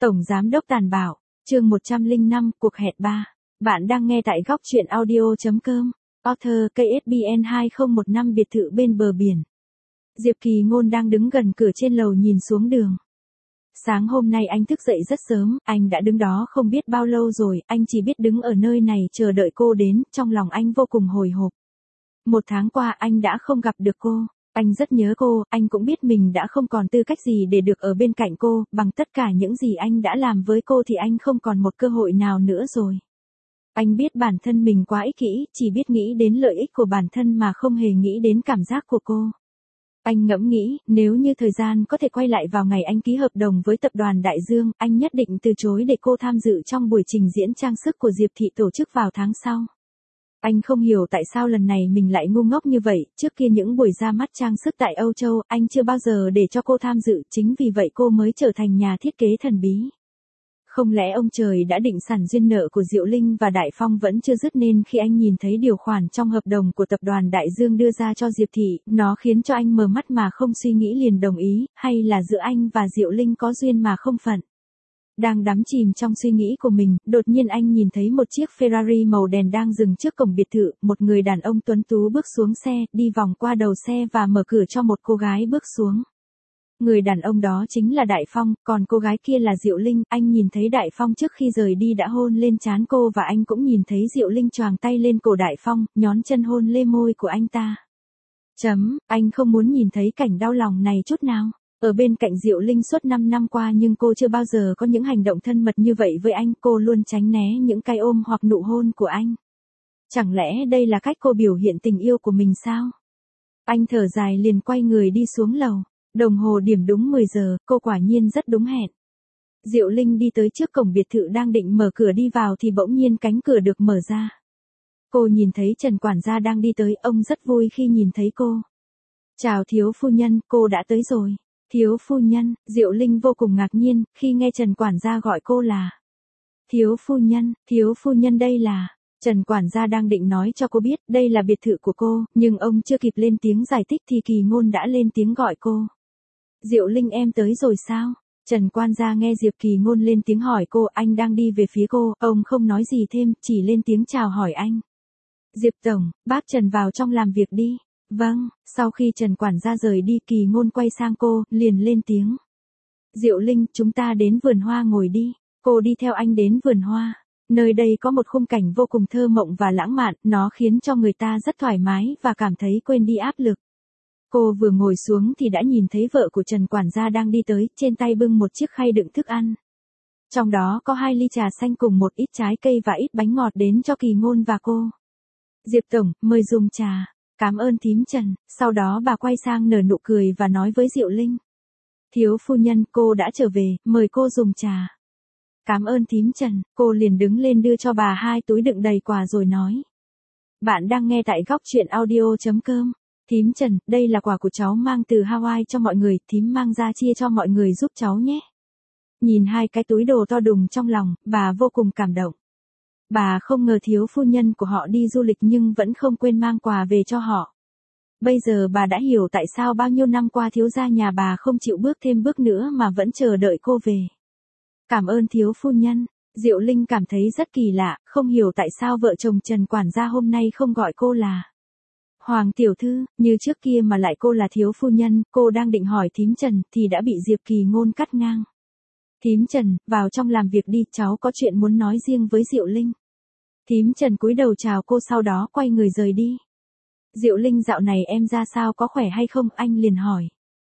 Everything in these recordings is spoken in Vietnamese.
Tổng Giám đốc tàn bạo, chương 105, cuộc hẹn 3. Bạn đang nghe tại góc truyện audio.com. Author KSBN 2015 biệt thự bên bờ biển. Diệp Kỳ Ngôn đang đứng gần cửa trên lầu nhìn xuống đường. Sáng hôm nay anh thức dậy rất sớm, anh đã đứng đó không biết bao lâu rồi, anh chỉ biết đứng ở nơi này chờ đợi cô đến, trong lòng anh vô cùng hồi hộp. 1 tháng qua anh đã không gặp được cô. Anh rất nhớ cô, anh cũng biết mình đã không còn tư cách gì để được ở bên cạnh cô, bằng tất cả những gì anh đã làm với cô thì anh không còn một cơ hội nào nữa rồi. Anh biết bản thân mình quá ích kỷ, chỉ biết nghĩ đến lợi ích của bản thân mà không hề nghĩ đến cảm giác của cô. Anh ngẫm nghĩ, nếu như thời gian có thể quay lại vào ngày anh ký hợp đồng với tập đoàn Đại Dương, anh nhất định từ chối để cô tham dự trong buổi trình diễn trang sức của Diệp Thị tổ chức vào tháng sau. Anh không hiểu tại sao lần này mình lại ngu ngốc như vậy, trước kia những buổi ra mắt trang sức tại Âu Châu, anh chưa bao giờ để cho cô tham dự, chính vì vậy cô mới trở thành nhà thiết kế thần bí. Không lẽ ông trời đã định sẵn duyên nợ của Diệu Linh và Đại Phong vẫn chưa dứt nên khi anh nhìn thấy điều khoản trong hợp đồng của tập đoàn Đại Dương đưa ra cho Diệp Thị, nó khiến cho anh mờ mắt mà không suy nghĩ liền đồng ý, hay là giữa anh và Diệu Linh có duyên mà không phận. Đang đắm chìm trong suy nghĩ của mình, đột nhiên anh nhìn thấy một chiếc Ferrari màu đen đang dừng trước cổng biệt thự, một người đàn ông tuấn tú bước xuống xe, đi vòng qua đầu xe và mở cửa cho một cô gái bước xuống. Người đàn ông đó chính là Đại Phong, còn cô gái kia là Diệu Linh, anh nhìn thấy Đại Phong trước khi rời đi đã hôn lên trán cô và anh cũng nhìn thấy Diệu Linh choàng tay lên cổ Đại Phong, nhón chân hôn lên môi của anh ta. Anh không muốn nhìn thấy cảnh đau lòng này chút nào. Ở bên cạnh Diệu Linh suốt 5 năm qua nhưng cô chưa bao giờ có những hành động thân mật như vậy với anh, cô luôn tránh né những cái ôm hoặc nụ hôn của anh. Chẳng lẽ đây là cách cô biểu hiện tình yêu của mình sao? Anh thở dài liền quay người đi xuống lầu. Đồng hồ điểm đúng 10 giờ, cô quả nhiên rất đúng hẹn. Diệu Linh đi tới trước cổng biệt thự đang định mở cửa đi vào thì bỗng nhiên cánh cửa được mở ra. Cô nhìn thấy Trần quản gia đang đi tới, ông rất vui khi nhìn thấy cô. Chào thiếu phu nhân, cô đã tới rồi. Thiếu phu nhân, Diệu Linh vô cùng ngạc nhiên, khi nghe Trần quản gia gọi cô là thiếu phu nhân đây là, Trần quản gia đang định nói cho cô biết đây là biệt thự của cô, nhưng ông chưa kịp lên tiếng giải thích thì Kỳ Ngôn đã lên tiếng gọi cô. Diệu Linh em tới rồi sao? Trần quản gia nghe Diệp Kỳ Ngôn lên tiếng hỏi cô, anh đang đi về phía cô, ông không nói gì thêm, chỉ lên tiếng chào hỏi anh. Diệp tổng, bác Trần vào trong làm việc đi. Vâng, sau khi Trần quản gia rời đi Kỳ Ngôn quay sang cô, liền lên tiếng. Diệu Linh, chúng ta đến vườn hoa ngồi đi. Cô đi theo anh đến vườn hoa. Nơi đây có một khung cảnh vô cùng thơ mộng và lãng mạn, nó khiến cho người ta rất thoải mái và cảm thấy quên đi áp lực. Cô vừa ngồi xuống thì đã nhìn thấy vợ của Trần quản gia đang đi tới, trên tay bưng một chiếc khay đựng thức ăn. Trong đó có 2 ly trà xanh cùng một ít trái cây và ít bánh ngọt đến cho Kỳ Ngôn và cô. Diệp tổng, mời dùng trà. Cảm ơn thím Trần, sau đó bà quay sang nở nụ cười và nói với Diệu Linh. Thiếu phu nhân, cô đã trở về, mời cô dùng trà. Cảm ơn thím Trần, cô liền đứng lên đưa cho bà 2 túi đựng đầy quà rồi nói. Bạn đang nghe tại góc truyện audio.com. Thím Trần, đây là quà của cháu mang từ Hawaii cho mọi người, thím mang ra chia cho mọi người giúp cháu nhé. Nhìn 2 cái túi đồ to đùng trong lòng, bà vô cùng cảm động. Bà không ngờ thiếu phu nhân của họ đi du lịch nhưng vẫn không quên mang quà về cho họ. Bây giờ bà đã hiểu tại sao bao nhiêu năm qua thiếu gia nhà bà không chịu bước thêm bước nữa mà vẫn chờ đợi cô về. Cảm ơn thiếu phu nhân. Diệu Linh cảm thấy rất kỳ lạ, không hiểu tại sao vợ chồng Trần quản gia hôm nay không gọi cô là Hoàng tiểu thư, như trước kia mà lại cô là thiếu phu nhân. Cô đang định hỏi thím Trần thì đã bị Diệp Kỳ Ngôn cắt ngang. Thím Trần, vào trong làm việc đi, cháu có chuyện muốn nói riêng với Diệu Linh. Thím Trần cúi đầu chào cô sau đó quay người rời đi. Diệu Linh, dạo này em ra sao, có khỏe hay không? Anh liền hỏi.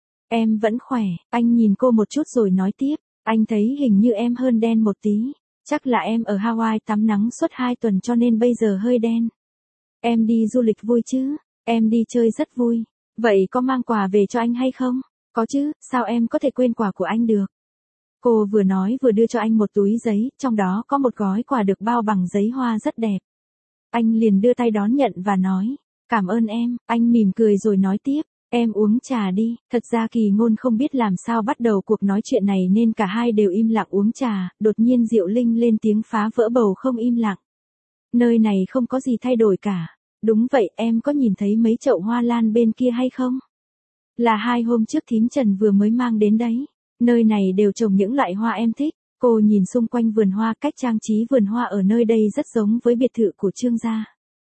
Em vẫn khỏe. Anh nhìn cô một chút rồi nói tiếp. Anh thấy hình như em hơn đen một tí. Chắc là em ở Hawaii tắm nắng suốt 2 tuần cho nên bây giờ hơi đen. Em đi du lịch vui chứ? Em đi chơi rất vui. Vậy có mang quà về cho anh hay không? Có chứ, sao em có thể quên quà của anh được? Cô vừa nói vừa đưa cho anh một túi giấy, trong đó có một gói quà được bao bằng giấy hoa rất đẹp. Anh liền đưa tay đón nhận và nói, cảm ơn em. Anh mỉm cười rồi nói tiếp, em uống trà đi. Thật ra Kỳ Ngôn không biết làm sao bắt đầu cuộc nói chuyện này nên cả hai đều im lặng uống trà, đột nhiên Diệu Linh lên tiếng phá vỡ bầu không im lặng. Nơi này không có gì thay đổi cả. Đúng vậy, em có nhìn thấy mấy chậu hoa lan bên kia hay không? Là 2 hôm trước thím Trần vừa mới mang đến đấy. Nơi này đều trồng những loại hoa em thích. Cô nhìn xung quanh vườn hoa, cách trang trí vườn hoa ở nơi đây rất giống với biệt thự của Trương gia.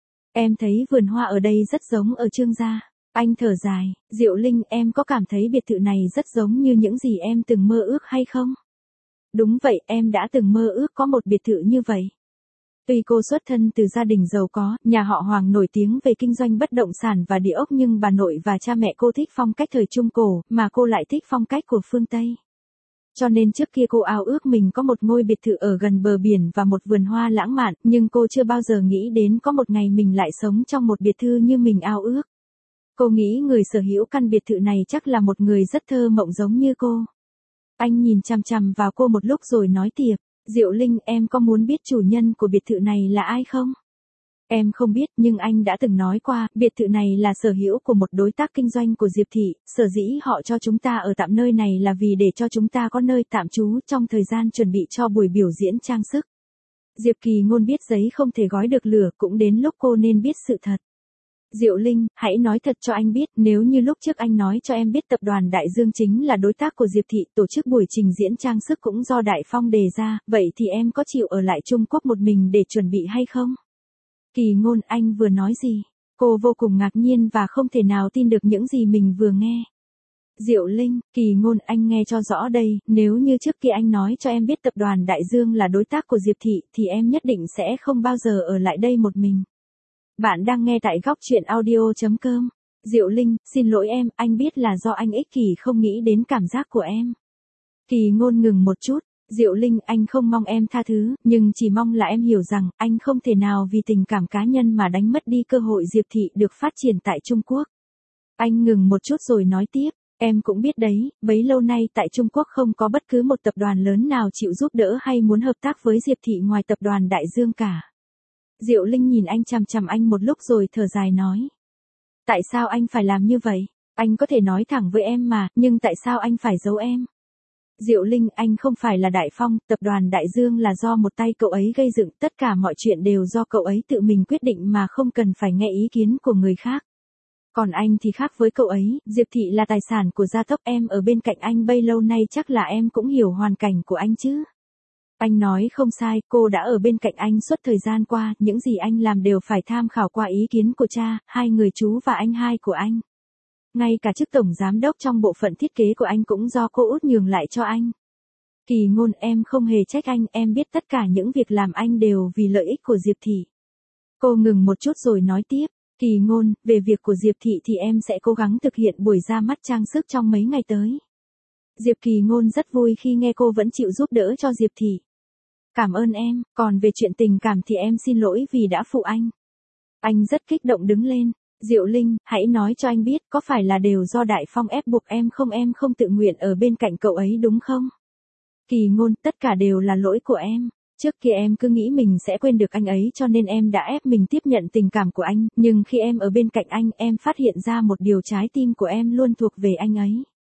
Em thấy vườn hoa ở đây rất giống ở Trương gia. Anh thở dài, Diệu Linh, em có cảm thấy biệt thự này rất giống như những gì em từng mơ ước hay không? Đúng vậy, em đã từng mơ ước có một biệt thự như vậy. Tuy cô xuất thân từ gia đình giàu có, nhà họ Hoàng nổi tiếng về kinh doanh bất động sản và địa ốc, nhưng bà nội và cha mẹ cô thích phong cách thời Trung Cổ, mà cô lại thích phong cách của phương Tây. Cho nên trước kia cô ao ước mình có một ngôi biệt thự ở gần bờ biển và một vườn hoa lãng mạn, nhưng cô chưa bao giờ nghĩ đến có một ngày mình lại sống trong một biệt thự như mình ao ước. Cô nghĩ người sở hữu căn biệt thự này chắc là một người rất thơ mộng giống như cô. Anh nhìn chằm chằm vào cô một lúc rồi nói tiếp, Diệu Linh, em có muốn biết chủ nhân của biệt thự này là ai không? Em không biết, nhưng anh đã từng nói qua, biệt thự này là sở hữu của một đối tác kinh doanh của Diệp Thị, sở dĩ họ cho chúng ta ở tạm nơi này là vì để cho chúng ta có nơi tạm trú trong thời gian chuẩn bị cho buổi biểu diễn trang sức. Diệp Kỳ Ngôn biết giấy không thể gói được lửa, cũng đến lúc cô nên biết sự thật. Diệu Linh, hãy nói thật cho anh biết, nếu như lúc trước anh nói cho em biết tập đoàn Đại Dương chính là đối tác của Diệp Thị, tổ chức buổi trình diễn trang sức cũng do Đại Phong đề ra, vậy thì em có chịu ở lại Trung Quốc một mình để chuẩn bị hay không? Kỳ Ngôn, anh vừa nói gì? Cô vô cùng ngạc nhiên và không thể nào tin được những gì mình vừa nghe. Diệu Linh, Kỳ Ngôn, anh nghe cho rõ đây, nếu như trước kia anh nói cho em biết tập đoàn Đại Dương là đối tác của Diệp Thị thì em nhất định sẽ không bao giờ ở lại đây một mình. Bạn đang nghe tại góc truyện audio.com. Diệu Linh, xin lỗi em, anh biết là do anh ích kỷ không nghĩ đến cảm giác của em. Kỳ Ngôn ngừng một chút. Diệu Linh, anh không mong em tha thứ, nhưng chỉ mong là em hiểu rằng, anh không thể nào vì tình cảm cá nhân mà đánh mất đi cơ hội Diệp Thị được phát triển tại Trung Quốc. Anh ngừng một chút rồi nói tiếp, em cũng biết đấy, bấy lâu nay tại Trung Quốc không có bất cứ một tập đoàn lớn nào chịu giúp đỡ hay muốn hợp tác với Diệp Thị ngoài tập đoàn Đại Dương cả. Diệu Linh nhìn anh chằm chằm anh một lúc rồi thở dài nói. Tại sao anh phải làm như vậy? Anh có thể nói thẳng với em mà, nhưng tại sao anh phải giấu em? Diệu Linh, anh không phải là Đại Phong, tập đoàn Đại Dương là do một tay cậu ấy gây dựng, tất cả mọi chuyện đều do cậu ấy tự mình quyết định mà không cần phải nghe ý kiến của người khác. Còn anh thì khác với cậu ấy, Diệp Thị là tài sản của gia tộc, em ở bên cạnh anh bấy lâu nay chắc là em cũng hiểu hoàn cảnh của anh chứ. Anh nói không sai, cô đã ở bên cạnh anh suốt thời gian qua, những gì anh làm đều phải tham khảo qua ý kiến của cha, hai người chú và anh hai của anh. Ngay cả chức tổng giám đốc trong bộ phận thiết kế của anh cũng do cô út nhường lại cho anh. Kỳ Ngôn, em không hề trách anh, em biết tất cả những việc làm anh đều vì lợi ích của Diệp Thị. Cô ngừng một chút rồi nói tiếp, Kỳ Ngôn, về việc của Diệp Thị thì em sẽ cố gắng thực hiện buổi ra mắt trang sức trong mấy ngày tới. Diệp Kỳ Ngôn rất vui khi nghe cô vẫn chịu giúp đỡ cho Diệp Thị. Cảm ơn em, còn về chuyện tình cảm thì em xin lỗi vì đã phụ anh. Anh rất kích động đứng lên. Diệu Linh, hãy nói cho anh biết có phải là đều do Đại Phong ép buộc em không tự nguyện ở bên cạnh cậu ấy đúng không? Kỳ Ngôn, tất cả đều là lỗi của em. Trước kia em cứ nghĩ mình sẽ quên được anh ấy cho nên em đã ép mình tiếp nhận tình cảm của anh, nhưng khi em ở bên cạnh anh em phát hiện ra một điều, trái tim của em luôn thuộc về anh ấy.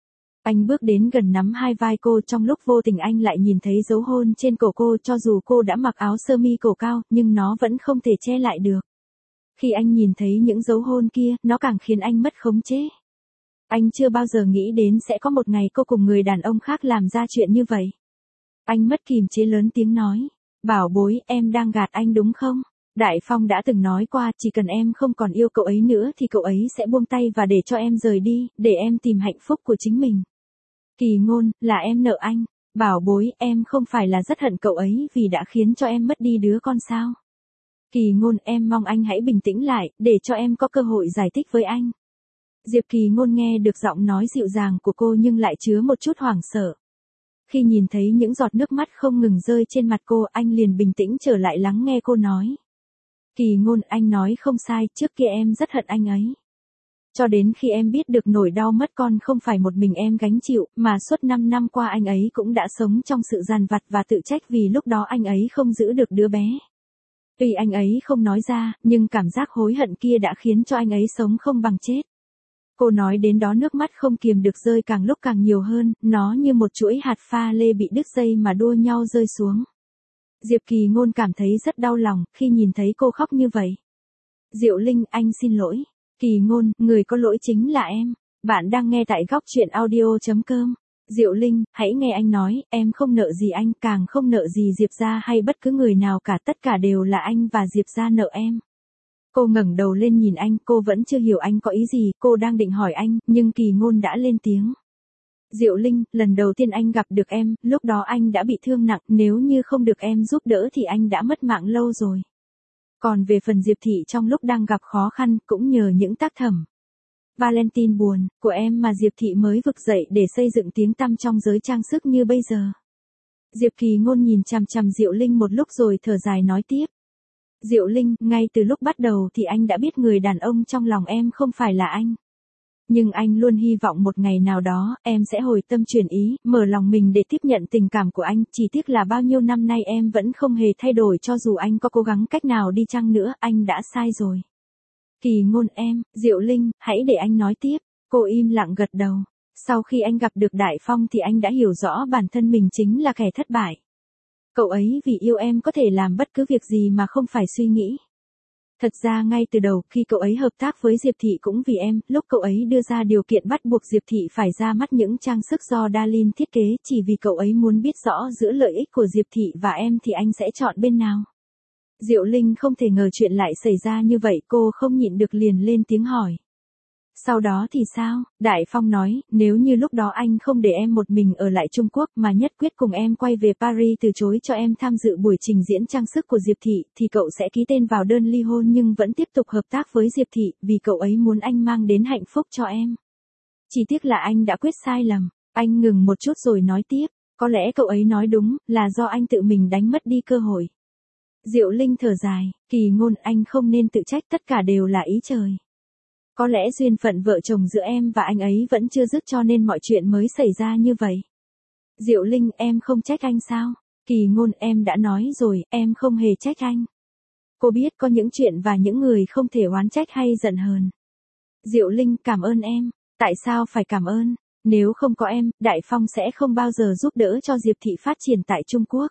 Anh bước đến gần nắm hai vai cô, trong lúc vô tình anh lại nhìn thấy dấu hôn trên cổ cô, cho dù cô đã mặc áo sơ mi cổ cao, nhưng nó vẫn không thể che lại được. Khi anh nhìn thấy những dấu hôn kia, nó càng khiến anh mất khống chế. Anh chưa bao giờ nghĩ đến sẽ có một ngày cô cùng người đàn ông khác làm ra chuyện như vậy. Anh mất kìm chế lớn tiếng nói, bảo bối, em đang gạt anh đúng không? Đại Phong đã từng nói qua, chỉ cần em không còn yêu cậu ấy nữa thì cậu ấy sẽ buông tay và để cho em rời đi, để em tìm hạnh phúc của chính mình. Kỳ Ngôn, là em nợ anh. Bảo bối, em không phải là rất hận cậu ấy vì đã khiến cho em mất đi đứa con sao? Kỳ Ngôn, em mong anh hãy bình tĩnh lại, để cho em có cơ hội giải thích với anh. Diệp Kỳ Ngôn nghe được giọng nói dịu dàng của cô nhưng lại chứa một chút hoảng sợ. Khi nhìn thấy những giọt nước mắt không ngừng rơi trên mặt cô, anh liền bình tĩnh trở lại lắng nghe cô nói. Kỳ Ngôn, anh nói không sai, trước kia em rất hận anh ấy. Cho đến khi em biết được nỗi đau mất con không phải một mình em gánh chịu, mà suốt 5 năm qua anh ấy cũng đã sống trong sự dằn vặt và tự trách vì lúc đó anh ấy không giữ được đứa bé. Tuy anh ấy không nói ra, nhưng cảm giác hối hận kia đã khiến cho anh ấy sống không bằng chết. Cô nói đến đó nước mắt không kiềm được rơi càng lúc càng nhiều hơn, nó như một chuỗi hạt pha lê bị đứt dây mà đua nhau rơi xuống. Diệp Kỳ Ngôn cảm thấy rất đau lòng khi nhìn thấy cô khóc như vậy. Diệu Linh, anh xin lỗi. Kỳ Ngôn, người có lỗi chính là em. Bạn đang nghe tại góc truyện audio.com. Diệu Linh, hãy nghe anh nói, em không nợ gì anh, càng không nợ gì Diệp gia hay bất cứ người nào cả, tất cả đều là anh và Diệp gia nợ em. Cô ngẩng đầu lên nhìn anh, cô vẫn chưa hiểu anh có ý gì, cô đang định hỏi anh, nhưng Kỳ Ngôn đã lên tiếng. Diệu Linh, lần đầu tiên anh gặp được em, lúc đó anh đã bị thương nặng, nếu như không được em giúp đỡ thì anh đã mất mạng lâu rồi. Còn về phần Diệp Thị trong lúc đang gặp khó khăn, cũng nhờ những tác thẩm Valentine buồn của em mà Diệp Thị mới vực dậy để xây dựng tiếng tăm trong giới trang sức như bây giờ. Diệp Kỳ Ngôn nhìn chằm chằm Diệu Linh một lúc rồi thở dài nói tiếp. Diệu Linh, ngay từ lúc bắt đầu thì anh đã biết người đàn ông trong lòng em không phải là anh. Nhưng anh luôn hy vọng một ngày nào đó, em sẽ hồi tâm chuyển ý, mở lòng mình để tiếp nhận tình cảm của anh, chỉ tiếc là bao nhiêu năm nay em vẫn không hề thay đổi cho dù anh có cố gắng cách nào đi chăng nữa, anh đã sai rồi. Kỳ Ngôn em, Diệu Linh, hãy để anh nói tiếp, cô im lặng gật đầu. Sau khi anh gặp được Đại Phong thì anh đã hiểu rõ bản thân mình chính là kẻ thất bại. Cậu ấy vì yêu em có thể làm bất cứ việc gì mà không phải suy nghĩ. Thật ra ngay từ đầu khi cậu ấy hợp tác với Diệp Thị cũng vì em, lúc cậu ấy đưa ra điều kiện bắt buộc Diệp Thị phải ra mắt những trang sức do Darlene thiết kế chỉ vì cậu ấy muốn biết rõ giữa lợi ích của Diệp Thị và em thì anh sẽ chọn bên nào. Diệu Linh không thể ngờ chuyện lại xảy ra như vậy, cô không nhịn được liền lên tiếng hỏi. Sau đó thì sao? Đại Phong nói, nếu như lúc đó anh không để em một mình ở lại Trung Quốc mà nhất quyết cùng em quay về Paris từ chối cho em tham dự buổi trình diễn trang sức của Diệp Thị, thì cậu sẽ ký tên vào đơn ly hôn nhưng vẫn tiếp tục hợp tác với Diệp Thị, vì cậu ấy muốn anh mang đến hạnh phúc cho em. Chỉ tiếc là anh đã quyết sai lầm. Anh ngừng một chút rồi nói tiếp, có lẽ cậu ấy nói đúng, là do anh tự mình đánh mất đi cơ hội. Diệu Linh thở dài, Kỳ Ngôn, anh không nên tự trách, tất cả đều là ý trời. Có lẽ duyên phận vợ chồng giữa em và anh ấy vẫn chưa dứt cho nên mọi chuyện mới xảy ra như vậy. Diệu Linh, em không trách anh sao? Kỳ Ngôn, em đã nói rồi, em không hề trách anh. Cô biết có những chuyện và những người không thể oán trách hay giận hờn. Diệu Linh, cảm ơn em. Tại sao phải cảm ơn? Nếu không có em, Đại Phong sẽ không bao giờ giúp đỡ cho Diệp Thị phát triển tại Trung Quốc.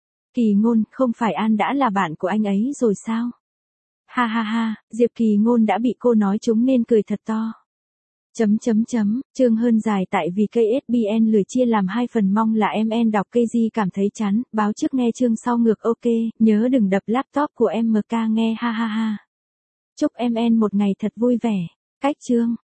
Kỳ Ngôn, không phải An đã là bạn của anh ấy rồi sao? Ha ha ha, Diệp Kỳ Ngôn đã bị cô nói trúng nên cười thật to. Chương hơn dài tại vì KSBN lười chia làm 2 phần, mong là em đọc cây gì cảm thấy chán, báo trước nghe chương sau ngược ok, nhớ đừng đập laptop của MK nghe ha ha ha. Chúc em một ngày thật vui vẻ. Cách chương.